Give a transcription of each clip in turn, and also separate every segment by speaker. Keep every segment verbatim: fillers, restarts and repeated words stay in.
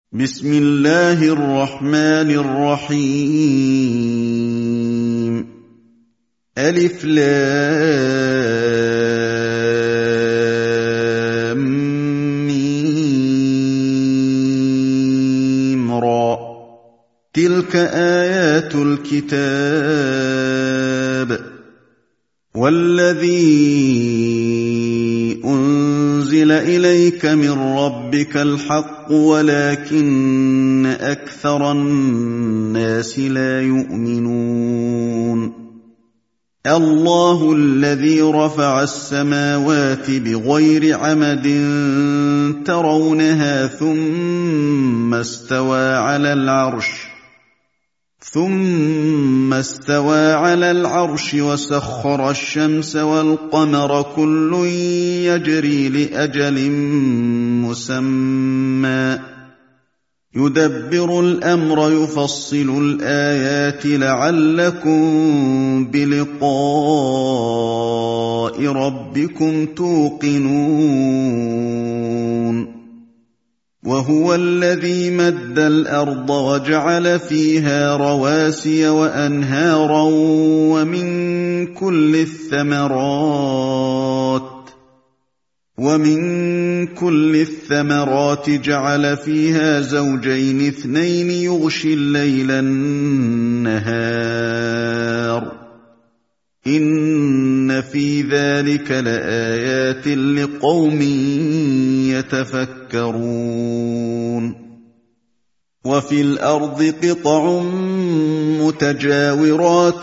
Speaker 1: بسم الله الرحمن الرحيم ألف لام ميم را تلك آيات الكتاب والذي أنزل إليك من ربك الحق ولكن أكثر الناس لا يؤمنون الله الذي رفع السماوات بغير عمد ترونها ثم استوى على العرش ثم استوى على العرش وسخر الشمس والقمر كل يجري لأجل مسمى يدبر الأمر يفصل الآيات لعلكم بلقاء ربكم توقنون وهو الذي مد الأرض وجعل فيها رواسي وأنهارا ومن كل الثمرات ومن كل الثمرات جعل فيها زوجين اثنين يغشي الليل النهار إن في ذلك لآيات لقوم يتفكرون وفي الأرض قطع متجاورات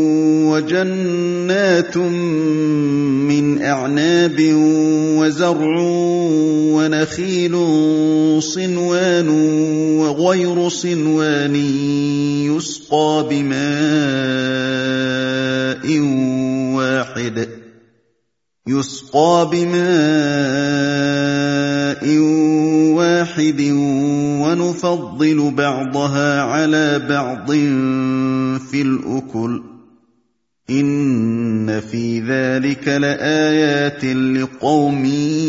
Speaker 1: وجنات من أعناب وزرع ونخيل صنوان وغير صنوان يسقى بماء واحد يسقى بماء واحد ونفضل بعضها على بعض في الأكل إن في ذلك لآيات لقوم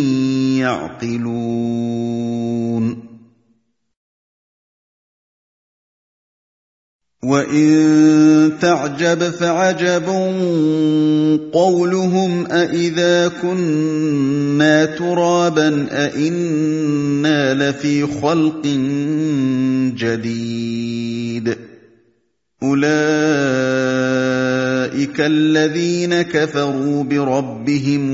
Speaker 1: يعقلون وَإِن تَعْجَبْ فَعَجَبٌ قَوْلُهُمْ أَإِذَا كُنَّا تُرَابًا أَإِنَّا لَفِي خَلْقٍ جَدِيدٍ أُولَئِكَ الَّذِينَ كَفَرُوا بِرَبِّهِمْ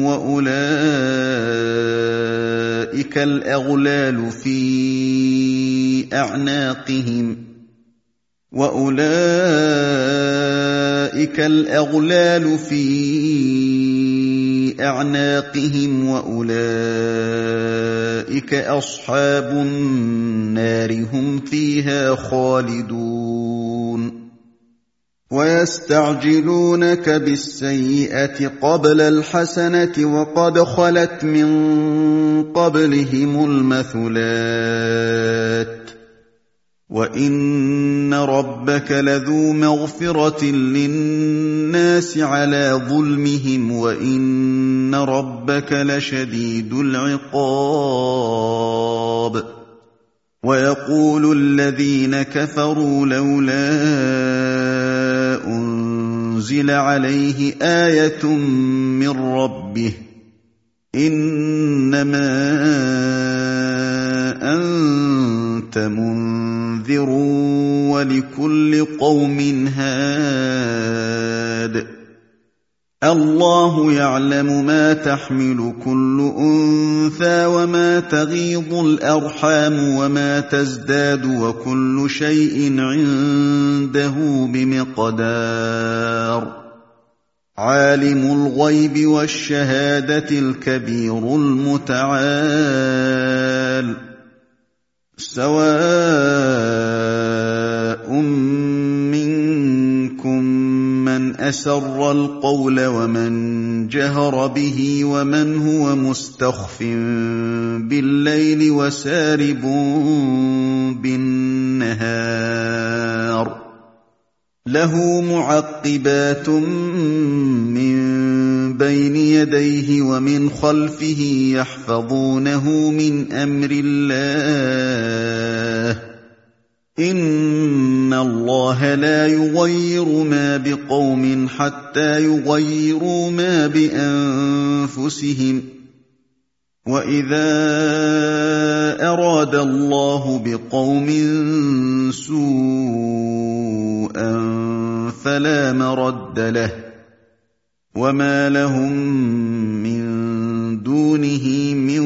Speaker 1: وَأُولَئِكَ الْأَغْلَالُ فِي أَعْنَاقِهِمْ وَأُولَئِكَ الْأَغْلَالُ فِي أَعْنَاقِهِمْ وَأُولَئِكَ أَصْحَابُ النَّارِ هُمْ فِيهَا خَالِدُونَ وَيَسْتَعْجِلُونَكَ بِالسَّيِّئَةِ قَبْلَ الْحَسَنَةِ وَقَدْ خَلَتْ مِن قَبْلِهِمُ الْمَثُلَاتُ وَإِنَّ رَبَّكَ لَذُو مَغْفِرَةٍ لِّلنَّاسِ عَلَىٰ ظُلْمِهِمْ وَإِنَّ رَبَّكَ لَشَدِيدُ الْعِقَابِ وَيَقُولُ الَّذِينَ كَفَرُوا لَوْلَا أُنزِلَ عَلَيْهِ آيَةٌ مِّن رَّبِّهِ إِنَّمَا أَنتَ مُنذِرٌ وَلِكُلِّ قَوْمٍ هَادٍ اللَّهُ يَعْلَمُ مَا تَحْمِلُ كُلُّ أُنثَىٰ وَمَا تَغِيضُ الْأَرْحَامُ وَمَا تَزْدَادُ وَكُلُّ شَيْءٍ عِندَهُ بِمِقْدَارٍ عَالِمُ الْغَيْبِ وَالشَّهَادَةِ الْكَبِيرُ الْمُتَعَالِ سواء منكم من أسر القول ومن جهر به ومن هو مستخف بالليل وسارب بالنهار له معقبات من بين يديه ومن خلفه يحفظونه من أمر الله إن الله لا يغير ما بقوم حتى يغيروا ما بأنفسهم وإذا أراد الله بقوم سوءا فلا مرد له وما لهم من دونه من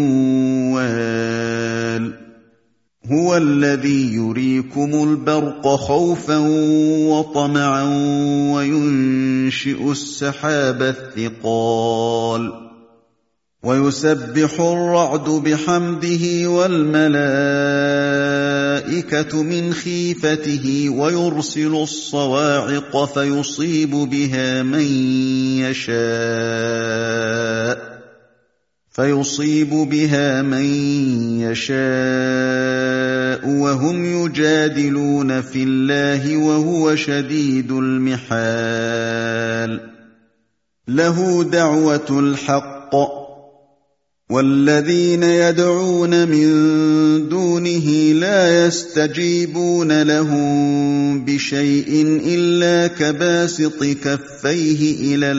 Speaker 1: وال هو الذي يريكم البرق خوفا وطمعا وينشئ السحاب الثقال ويسبح الرعد بحمده والملائكة من خيفته ويرسل الصواعق فيصيب بها من يشاء فيصيب بها من يشاء وهم يجادلون في الله وهو شديد المحال له دعوة الحق والذين يدعون من دونه لا يستجيبون لهم بشيء إلا كباسط كفيه إلى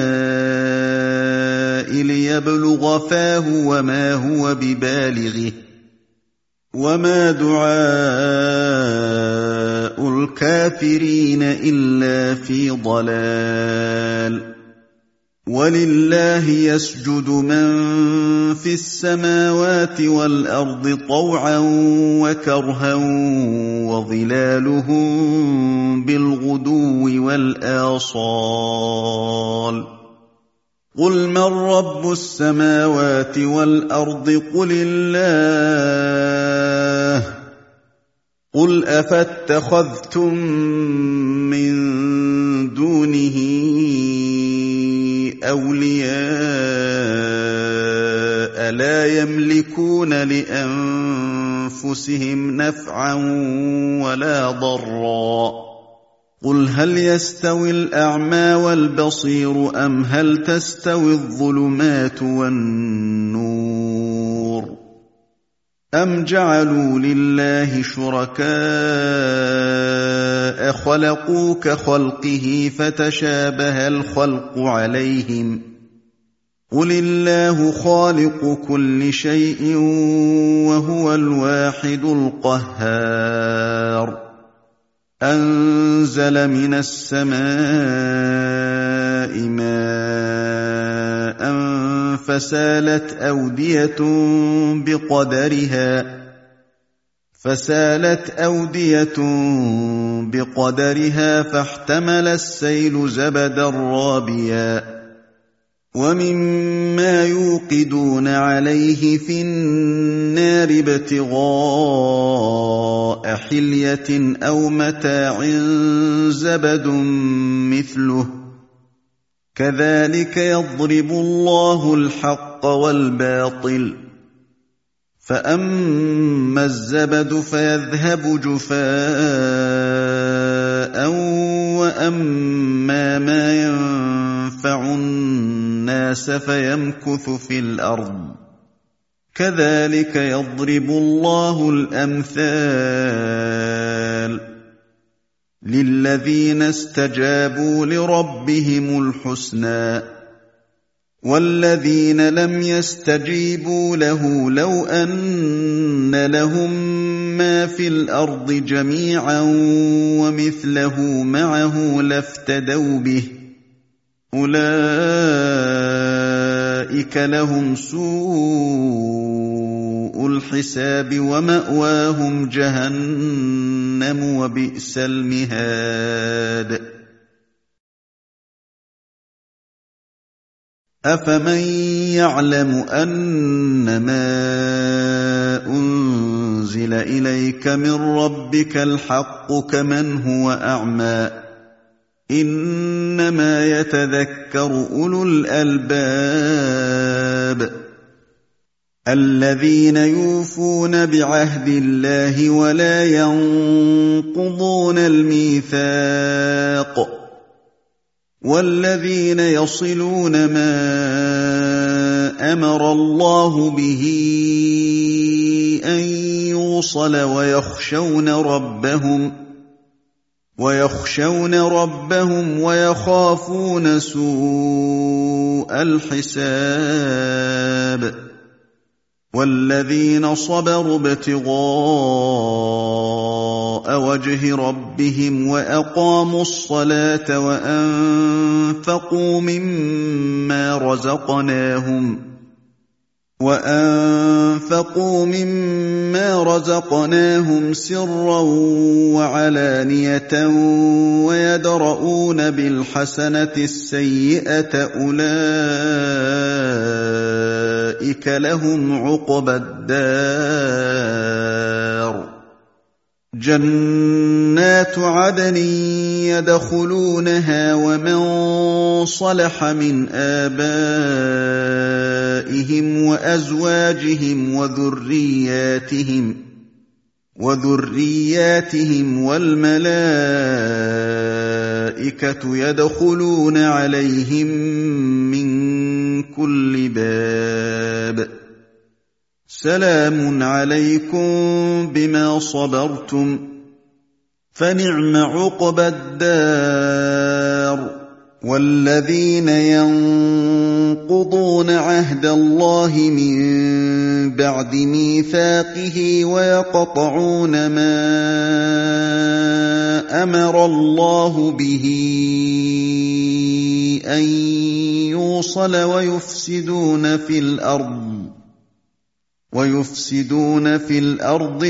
Speaker 1: الماء ليبلغ فاه وما هو ببالغه وما دعاء الكافرين إلا في ضلال ولله يسجد من في السماوات والأرض طوعا وكرها وظلالهم بالغدو والآصال قل من رب السماوات والأرض قل الله قل أفاتخذتم من دونه أولياء لا يملكون لأنفسهم نفعا ولا ضرا قل هل يستوي الأعمى والبصير أم هل تستوي الظلمات والنور أم جعلوا لله شركاء خلقوا كخلقه فتشابه الخلق عليهم قل الله خالق كل شيء وهو الواحد القهار أنزل من السماء ماء فسالت أودية بقدرها فسالت أودية بقدرها فاحتمل السيل زبدا رابيا ومما يوقدون عليه في النار ابتغاء حلية أو متاع زبد مثله كذلك يضرب الله الحق والباطل فأما الزبد فيذهب جفاء وأما ما ينفع الناس فيمكث في الأرض كذلك يضرب الله الأمثال للذين استجابوا لربهم الحسنى والذين لم يستجيبوا له لو أن لهم ما في الأرض جميعا ومثله معه لافتدوا به أولئك لهم سوء الحساب ومأواهم جهنم وبئس المهاد أفمن يعلم أنما أنزل إليك من ربك الحق كمن هو أعمى إنما يتذكر أولو الألباب الذين يوفون بعهد الله ولا ينقضون الميثاق وَالَّذِينَ يَصِلُونَ مَا أَمَرَ اللَّهُ بِهِ أَن يُوصَلَ وَيَخْشَوْنَ رَبَّهُمْ وَيَخْشَوْنَ رَبَّهُمْ وَيَخَافُونَ سُوءَ الْحِسَابِ وَالَّذِينَ صَبَرُوا ابْتِغَاءَ وَجْهِ رَبِّهِمْ وَأَقَامُوا الصَّلَاةَ وَأَنفَقُوا مِمَّا رَزَقْنَاهُمْ وَأَنفَقُوا مِمَّا رَزَقْنَاهُمْ سِرًّا وَعَلَانِيَةً وَيَدْرَءُونَ بِالْحَسَنَةِ السَّيِّئَةَ أُولَٰئِكَ لَهُمْ عُقْبَى الدَّارِ جَنَّاتُ عَدْنٍ يَدْخُلُونَهَا وَمَن صَلَحَ مِنْ آبَائِهِمْ وَأَزْوَاجِهِمْ وَذُرِّيَّاتِهِمْ وَذُرِّيَّاتِهِمْ وَالْمَلَائِكَةُ يَدْخُلُونَ عَلَيْهِم مِّن كُلِّ بَابٍ سَلَامٌ عَلَيْكُم بِمَا صَبَرْتُمْ فَنِعْمَ عُقْبَى الدَّارِ وَالَّذِينَ يَنقُضُونَ عَهْدَ اللَّهِ مِن بَعْدِ مِيثَاقِهِ وَيَقْطَعُونَ مَا أَمَرَ اللَّهُ بِهِ أَن يُوصَلَ وَيُفْسِدُونَ فِي الْأَرْضِ وَيُفْسِدُونَ فِي الْأَرْضِ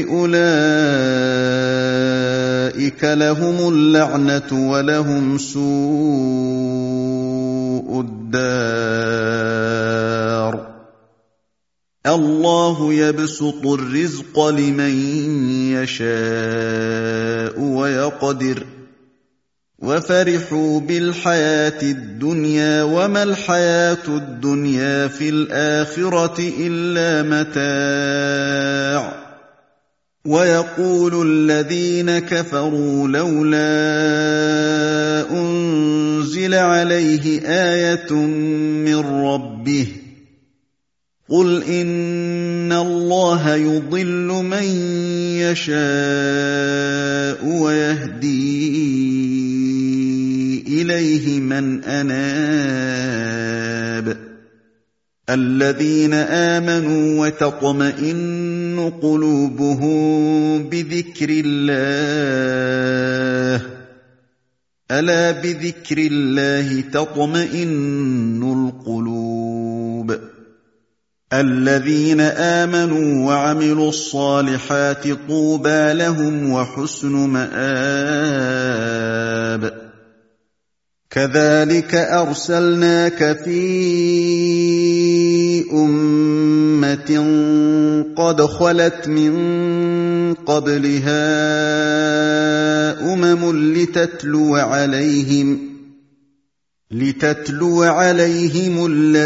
Speaker 1: أُولَٰئِكَ لَهُمُ اللَّعْنَةُ وَلَهُمْ سُوءُ الدَّارِ اللَّهُ يَبْسُطُ الرِّزْقَ لِمَن يَشَاءُ وَيَقْدِرُ وَفَرِحُوا بِالْحَيَاةِ الدُّنْيَا وَمَا الْحَيَاةُ الدُّنْيَا فِي الْآخِرَةِ إِلَّا مَتَاعٌ وَيَقُولُ الَّذِينَ كَفَرُوا لَوْلَا أُنزِلَ عَلَيْهِ آيَةٌ مِّن رَّبِّهِ قُلْ إِنَّ اللَّهَ يُضِلُّ مَن يَشَاءُ وَيَهْدِي إِلَيْهِ مَنْ أَنَابَ الَّذِينَ آمَنُوا وَتَطْمَئِنُّ قُلُوبُهُم بِذِكْرِ اللَّهِ أَلَا بِذِكْرِ اللَّهِ تَطْمَئِنُّ الْقُلُوبُ الَّذِينَ آمَنُوا وَعَمِلُوا الصَّالِحَاتِ طُوبَىٰ لَهُمْ وَحُسْنُ مَآبٍ كَذَٰلِكَ أَرْسَلْنَاكَ فِي أُمَّةٍ قَدْ خَلَتْ مِن قَبْلِهَا أُمَمٌ لِّتَتْلُوَ عَلَيْهِمْ لِتَتْلُوَ عَلَيْهِمُ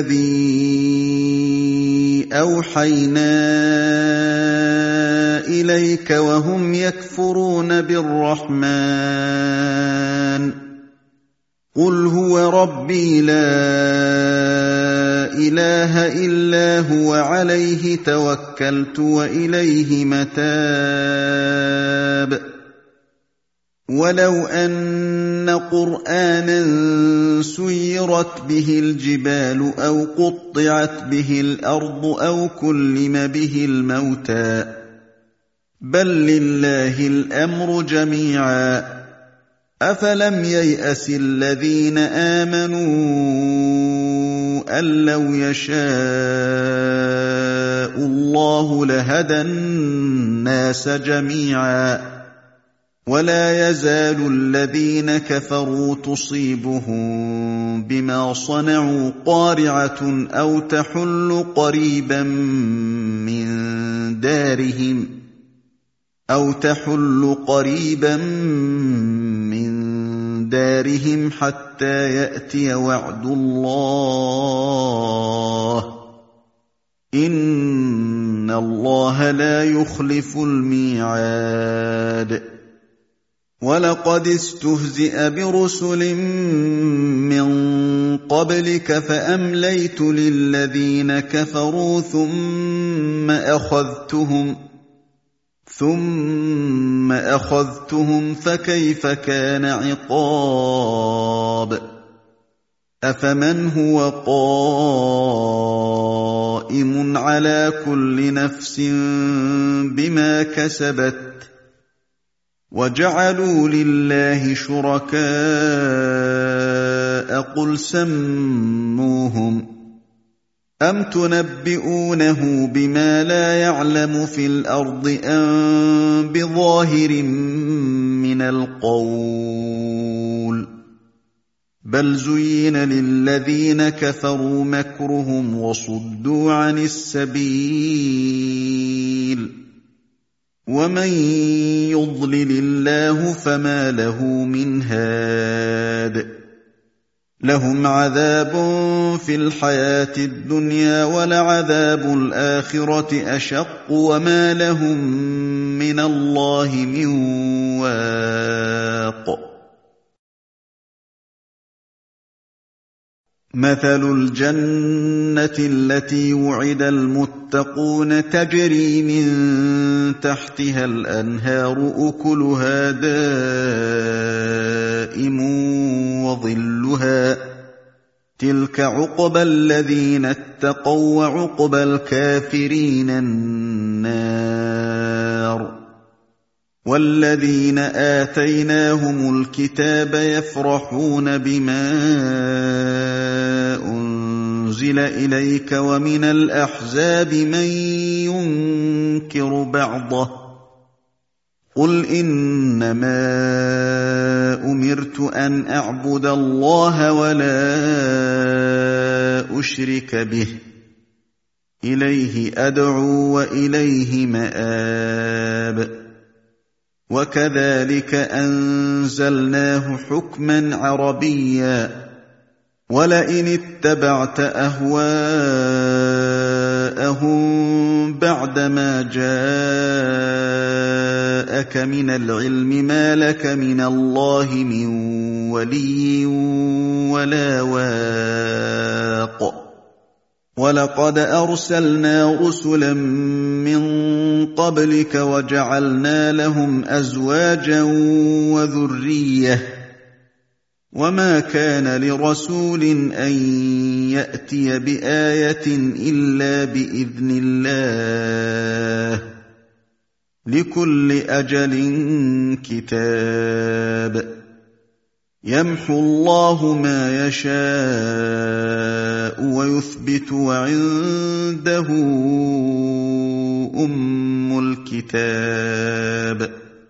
Speaker 1: الَّذِي أَوْحَيْنَا إِلَيْكَ وَهُمْ يَكْفُرُونَ بِالرَّحْمَٰنِ قُلْ هُوَ رَبِّي لَا إِلَٰهَ إِلَّا هُوَ عَلَيْهِ تَوَكَّلْتُ وَإِلَيْهِ مَتَابِ وَلَوْ أَنَّ قُرْآنًا سُيِّرَتْ بِهِ الْجِبَالُ أَوْ قُطِّعَتْ بِهِ الْأَرْضُ أَوْ كُلِّمَ بِهِ الْمَوْتَىٰ بَل لِّلَّهِ الْأَمْرُ جَمِيعًا أَفَلَمْ يَيْأَسِ الَّذِينَ آمَنُوا أَن لَّوْ يَشَاءُ اللَّهُ لَهَدَى النَّاسَ جَمِيعًا وَلَا يَزَالُ الَّذِينَ كَفَرُوا تُصِيبُهُم بِمَا صَنَعُوا قَارِعَةٌ أَوْ تَحُلُّ قَرِيبًا مِّن دَارِهِمْ أَوْ تَحُلُّ قَرِيبًا مِّن دَارِهِمْ حَتَّىٰ يَأْتِيَ وَعْدُ اللَّهِ إِنَّ اللَّهَ لَا يُخْلِفُ الْمِيعَادَ وَلَقَدِ اسْتُهْزِئَ بِرُسُلٍ مِّن قَبْلِكَ فَأَمْلَيْتُ لِلَّذِينَ كَفَرُوا ثُمَّ أَخَذْتُهُمْ ثُمَّ أَخَذْتُهُمْ فَكَيْفَ كَانَ عِقَابِ أَفَمَنْ هُوَ قَائِمٌ عَلَىٰ كُلِّ نَفْسٍ بِمَا كَسَبَتْ وَجَعَلُوا لِلَّهِ شُرَكَاءَ قُلْ سَمُّوهُمْ أَمْ تُنَبِّئُونَهُ بِمَا لَا يَعْلَمُ فِي الْأَرْضِ أَم بِظَاهِرٍ مِّنَ الْقَوْلِ بَلْ زُيِّنَ لِلَّذِينَ كَفَرُوا مَكْرُهُمْ وَصُدُّوا عَنِ السَّبِيلِ وَمَن يُضْلِلِ اللَّهُ فَمَا لَهُ مِنْ هَادٍ لَهُمْ عَذَابٌ فِي الْحَيَاةِ الدُّنْيَا وَلَعَذَابُ الْآخِرَةِ أَشَقُّ وَمَا لَهُم مِّنَ اللَّهِ مِن وَاقٍ مَثَلُ الْجَنَّةِ الَّتِي وُعِدَ الْمُتَّقُونَ تَجْرِي مِن تَحْتِهَا الْأَنْهَارُ أُكُلُهَا دَائِمٌ وَظِلُّهَا ۚ تِلْكَ عُقْبَى الَّذِينَ اتَّقَوا ۖ وَّعُقْبَى الْكَافِرِينَ النَّارُ وَالَّذِينَ آتَيْنَاهُمُ الْكِتَابَ يَفْرَحُونَ بِمَا أُنزِلَ إِلَيْكَ وَمِنَ الْأَحْزَابِ مَن يُنكِرُ بَعْضَهُ ۚ قُلْ إِنَّمَا أُمِرْتُ أَنْ أَعْبُدَ اللَّهَ وَلَا أُشْرِكَ بِهِ ۚ إِلَيْهِ أَدْعُو وَإِلَيْهِ مَآبِ وَكَذَٰلِكَ أَنزَلْنَاهُ حُكْمًا عَرَبِيًّا ۚ وَلَئِنِ اتَّبَعْتَ أَهْوَاءَهُم بَعْدَمَا جَاءَكَ مِنَ الْعِلْمِ مَا لَكَ مِنَ اللَّهِ مِن وَلِيٍّ وَلَا وَاقٍ وَلَقَدْ أَرْسَلْنَا رُسُلًا مِّن قَبْلِكَ وَجَعَلْنَا لَهُمْ أَزْوَاجًا وَذُرِّيَّةً ۚ وَمَا كَانَ لِرَسُولٍ أَن يَأْتِيَ بِآيَةٍ إِلَّا بِإِذْنِ اللَّهِ ۗ لِكُلِّ أَجَلٍ كِتَابٌ يَمْحُو اللَّهُ مَا يَشَاءُ وَيُثْبِتُ ۖ وَعِندَهُ أُمُّ الْكِتَابِ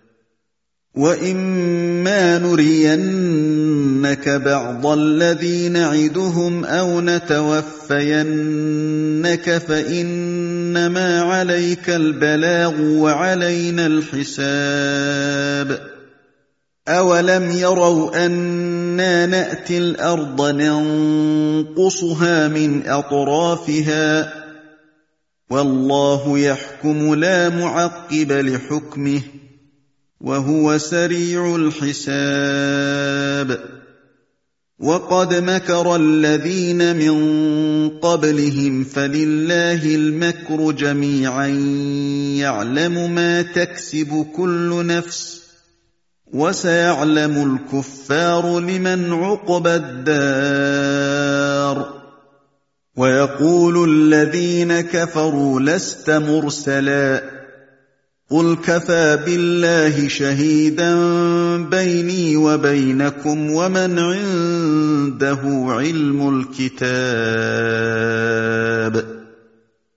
Speaker 1: وَإِمَّا نُرِيَنَّكَ بَعْضَ الَّذِي نَعِدُهُمْ أَوْ نَتَوَفَّيَنَّكَ فَإِنَّمَا عَلَيْكَ الْبَلَاغُ وَعَلَيْنَا الْحِسَابُ أَوَلَمْ يَرَوْا أَنَّا نَأْتِي الْأَرْضَ نَنقُصُهَا مِنْ أَطْرَافِهَا ۚ وَاللَّهُ يَحْكُمُ لَا مُعَقِّبَ لِحُكْمِهِ ۚ وَهُوَ سَرِيعُ الْحِسَابِ وَقَدْ مَكَرَ الَّذِينَ مِن قَبْلِهِمْ فَلِلَّهِ الْمَكْرُ جَمِيعًا يَعْلَمُ مَا تَكْسِبُ كُلُّ نَفْسٍ ۗ وَسَيَعْلَمُ الْكُفَّارُ لِمَنْ عُقْبَى الدَّارِ وَيَقُولُ الَّذِينَ كَفَرُوا لَسْتَ مُرْسَلًا ۚ قُلْ كَفَىٰ بِاللَّهِ شَهِيدًا بَيْنِي وَبَيْنَكُمْ وَمَنْ عِندَهُ عِلْمُ الْكِتَابِ